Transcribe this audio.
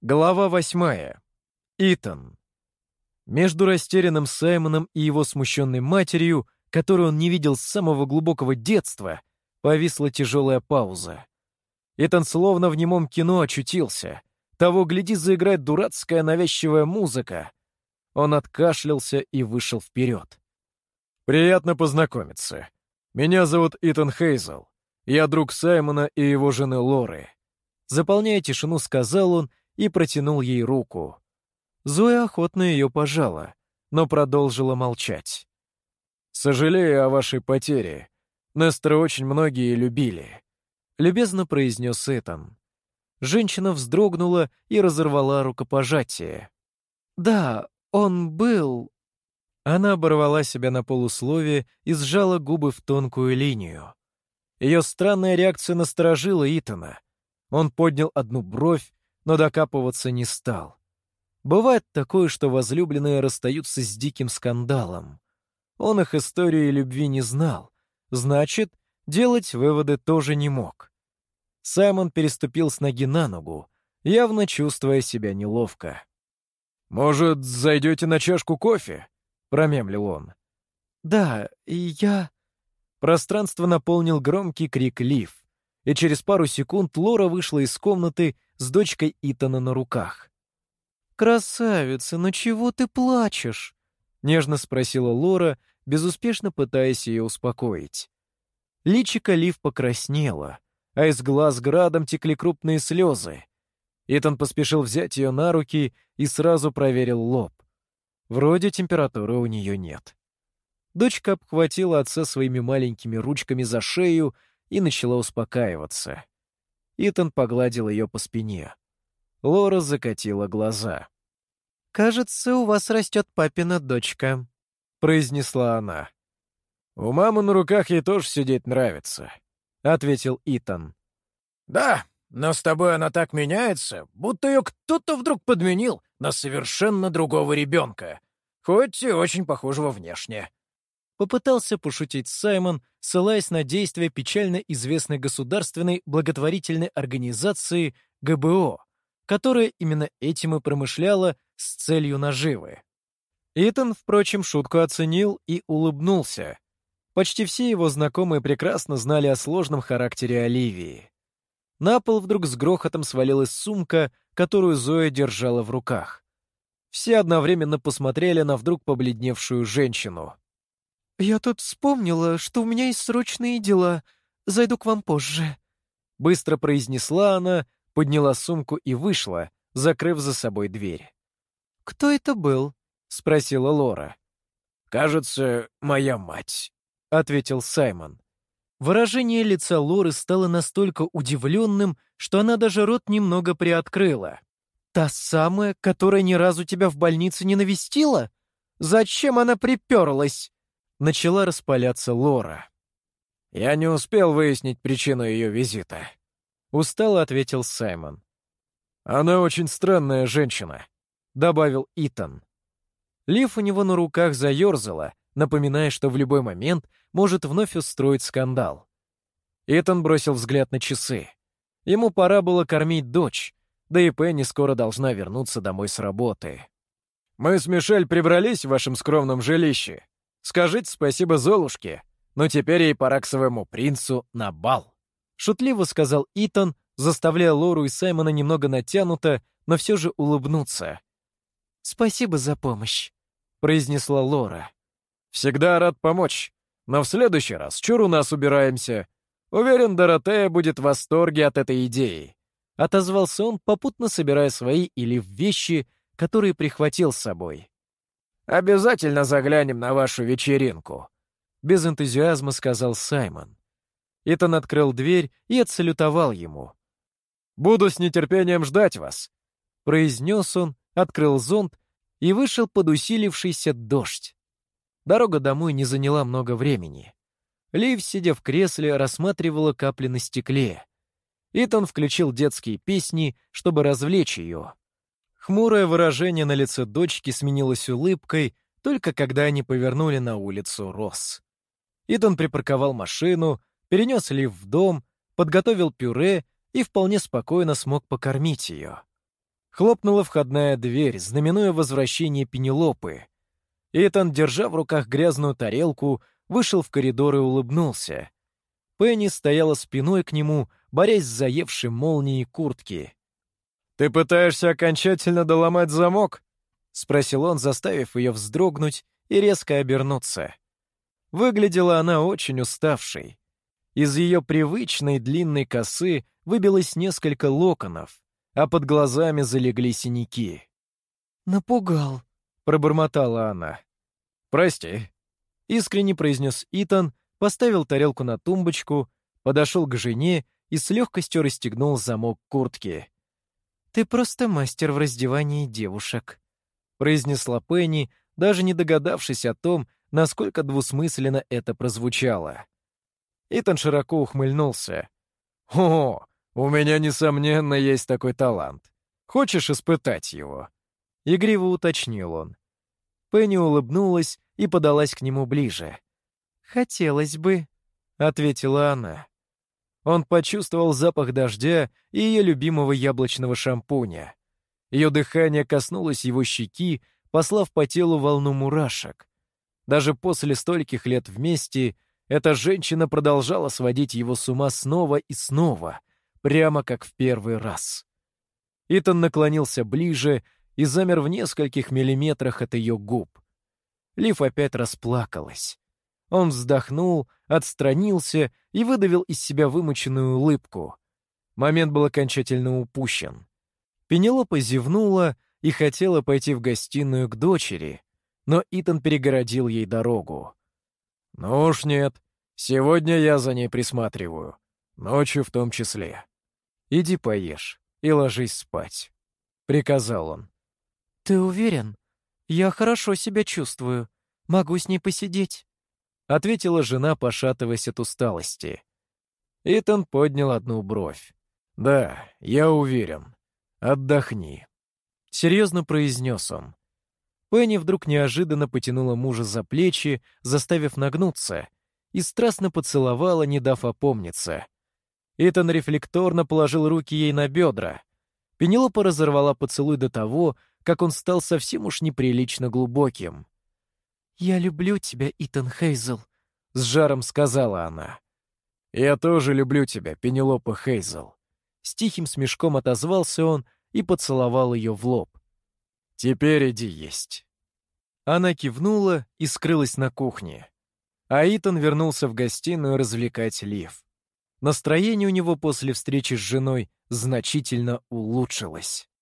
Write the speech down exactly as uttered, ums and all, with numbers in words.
Глава восьмая. Итан. Между растерянным Саймоном и его смущенной матерью, которую он не видел с самого глубокого детства, повисла тяжелая пауза. Итан словно в немом кино очутился. Того, гляди, заиграет дурацкая навязчивая музыка. Он откашлялся и вышел вперед. «Приятно познакомиться. Меня зовут Итан Хейзел. Я друг Саймона и его жены Лоры». Заполняя тишину, сказал он и протянул ей руку. Зоя охотно ее пожала, но продолжила молчать. «Сожалею о вашей потере. Нестора очень многие любили», — любезно произнес Итан. Женщина вздрогнула и разорвала рукопожатие. «Да, он был...» Она оборвала себя на полусловие и сжала губы в тонкую линию. Ее странная реакция насторожила Итана. Он поднял одну бровь, но докапываться не стал. Бывает такое, что возлюбленные расстаются с диким скандалом. Он их истории любви не знал, значит, делать выводы тоже не мог. Саймон переступил с ноги на ногу, явно чувствуя себя неловко. «Может, зайдете на чашку кофе?» — промемлил он. «Да, и я...» Пространство наполнил громкий крик Лив, и через пару секунд Лора вышла из комнаты с дочкой Итана на руках. «Красавица, ну чего ты плачешь?» — нежно спросила Лора, безуспешно пытаясь ее успокоить. Личико Лив покраснело, а из глаз градом текли крупные слезы. Итан поспешил взять ее на руки и сразу проверил лоб. Вроде температуры у нее нет. Дочка обхватила отца своими маленькими ручками за шею и начала успокаиваться. Итан погладил ее по спине. Лора закатила глаза. «Кажется, у вас растет папина дочка», — произнесла она. «У мамы на руках ей тоже сидеть нравится», — ответил Итан. «Да, но с тобой она так меняется, будто ее кто-то вдруг подменил на совершенно другого ребенка, хоть и очень похожего внешне». Попытался пошутить Саймон, ссылаясь на действия печально известной государственной благотворительной организации гэ бэ о, которая именно этим и промышляла с целью наживы. Итан, впрочем, шутку оценил и улыбнулся. Почти все его знакомые прекрасно знали о сложном характере Оливии. На пол вдруг с грохотом свалилась сумка, которую Зоя держала в руках. Все одновременно посмотрели на вдруг побледневшую женщину. «Я тут вспомнила, что у меня есть срочные дела. Зайду к вам позже», — быстро произнесла она, подняла сумку и вышла, закрыв за собой дверь. «Кто это был?» — спросила Лора. «Кажется, моя мать», — ответил Саймон. Выражение лица Лоры стало настолько удивленным, что она даже рот немного приоткрыла. «Та самая, которая ни разу тебя в больнице не навестила? Зачем она приперлась?» Начала распаляться Лора. «Я не успел выяснить причину ее визита», — устало ответил Саймон. «Она очень странная женщина», — добавил Итан. Лив у него на руках заерзала, напоминая, что в любой момент может вновь устроить скандал. Итан бросил взгляд на часы. Ему пора было кормить дочь, да и Пенни скоро должна вернуться домой с работы. «Мы с Мишель прибрались в вашем скромном жилище. Скажите спасибо Золушке, но теперь ей пора к своему принцу на бал», — шутливо сказал Итан, заставляя Лору и Саймона немного натянуто, но все же улыбнуться. «Спасибо за помощь», — произнесла Лора. «Всегда рад помочь, но в следующий раз чур у нас убираемся. Уверен, Доротея будет в восторге от этой идеи», — отозвался он, попутно собирая свои или вещи, которые прихватил с собой. «Обязательно заглянем на вашу вечеринку», — без энтузиазма сказал Саймон. Итан открыл дверь и отсалютовал ему. «Буду с нетерпением ждать вас», — произнес он, открыл зонт и вышел под усилившийся дождь. Дорога домой не заняла много времени. Лив, сидя в кресле, рассматривала капли на стекле. Итан включил детские песни, чтобы развлечь ее. Хмурое выражение на лице дочки сменилось улыбкой, только когда они повернули на улицу Росс. Итан припарковал машину, перенес Лив в дом, подготовил пюре и вполне спокойно смог покормить ее. Хлопнула входная дверь, знаменуя возвращение Пенелопы. Итан, держа в руках грязную тарелку, вышел в коридор и улыбнулся. Пенни стояла спиной к нему, борясь с заевшей молнией куртки. «Ты пытаешься окончательно доломать замок?» — спросил он, заставив ее вздрогнуть и резко обернуться. Выглядела она очень уставшей. Из ее привычной длинной косы выбилось несколько локонов, а под глазами залегли синяки. «Напугал», — пробормотала она. «Прости», — искренне произнес Итан, поставил тарелку на тумбочку, подошел к жене и с легкостью расстегнул замок куртки. «Ты просто мастер в раздевании девушек», — произнесла Пенни, даже не догадавшись о том, насколько двусмысленно это прозвучало. Итан широко ухмыльнулся. «О, у меня, несомненно, есть такой талант. Хочешь испытать его?» Игриво уточнил он. Пенни улыбнулась и подалась к нему ближе. «Хотелось бы», — ответила она. Он почувствовал запах дождя и ее любимого яблочного шампуня. Ее дыхание коснулось его щеки, послав по телу волну мурашек. Даже после стольких лет вместе эта женщина продолжала сводить его с ума снова и снова, прямо как в первый раз. Итан наклонился ближе и замер в нескольких миллиметрах от ее губ. Лив опять расплакалась. Он вздохнул, отстранился и выдавил из себя вымученную улыбку. Момент был окончательно упущен. Пенелопа зевнула и хотела пойти в гостиную к дочери, но Итан перегородил ей дорогу. «Ну уж нет, сегодня я за ней присматриваю, ночью в том числе. Иди поешь и ложись спать», — приказал он. «Ты уверен? Я хорошо себя чувствую. Могу с ней посидеть», — ответила жена, пошатываясь от усталости. Итан поднял одну бровь. «Да, я уверен. Отдохни», — серьезно произнес он. Пенни вдруг неожиданно потянула мужа за плечи, заставив нагнуться, и страстно поцеловала, не дав опомниться. Итан рефлекторно положил руки ей на бедра. Пенелопа разорвала поцелуй до того, как он стал совсем уж неприлично глубоким. «Я люблю тебя, Итан Хейзел», — с жаром сказала она. «Я тоже люблю тебя, Пенелопа Хейзел». С тихим смешком отозвался он и поцеловал ее в лоб. «Теперь иди есть». Она кивнула и скрылась на кухне. А Итан вернулся в гостиную развлекать Лив. Настроение у него после встречи с женой значительно улучшилось.